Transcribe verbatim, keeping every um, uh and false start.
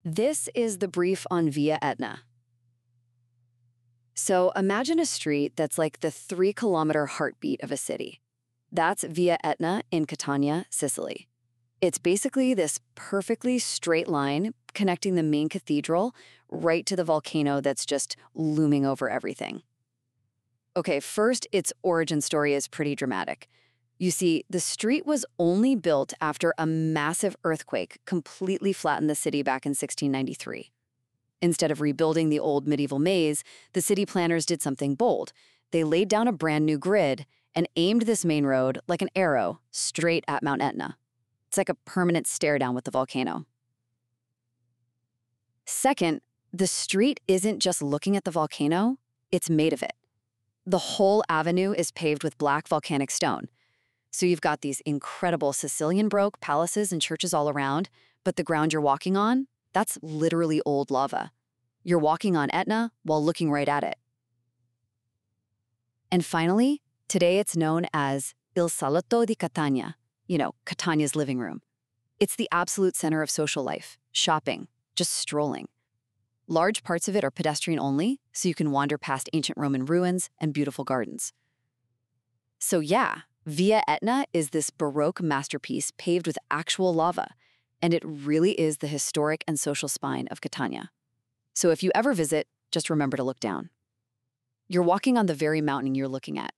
This is the brief on Via Etna. So imagine a street that's like the three kilometer heartbeat of a city. That's Via Etna in Catania, Sicily. It's basically this perfectly straight line connecting the main cathedral right to the volcano that's just looming over everything. Okay, first, its origin story is pretty dramatic. You see, the street was only built after a massive earthquake completely flattened the city back in sixteen ninety-three. Instead of rebuilding the old medieval maze, the city planners did something bold. They laid down a brand new grid and aimed this main road like an arrow straight at Mount Etna. It's like a permanent stare down with the volcano. Second, the street isn't just looking at the volcano, it's made of it. The whole avenue is paved with black volcanic stone. So you've got these incredible Sicilian Baroque palaces and churches all around, but the ground you're walking on, that's literally old lava. You're walking on Etna while looking right at it. And finally, today it's known as Il Salotto di Catania, you know, Catania's living room. It's the absolute center of social life, shopping, just strolling. Large parts of it are pedestrian only, so you can wander past ancient Roman ruins and beautiful gardens. So yeah, Via Etna is this Baroque masterpiece paved with actual lava, and it really is the historic and social spine of Catania. So if you ever visit, just remember to look down. You're walking on the very mountain you're looking at.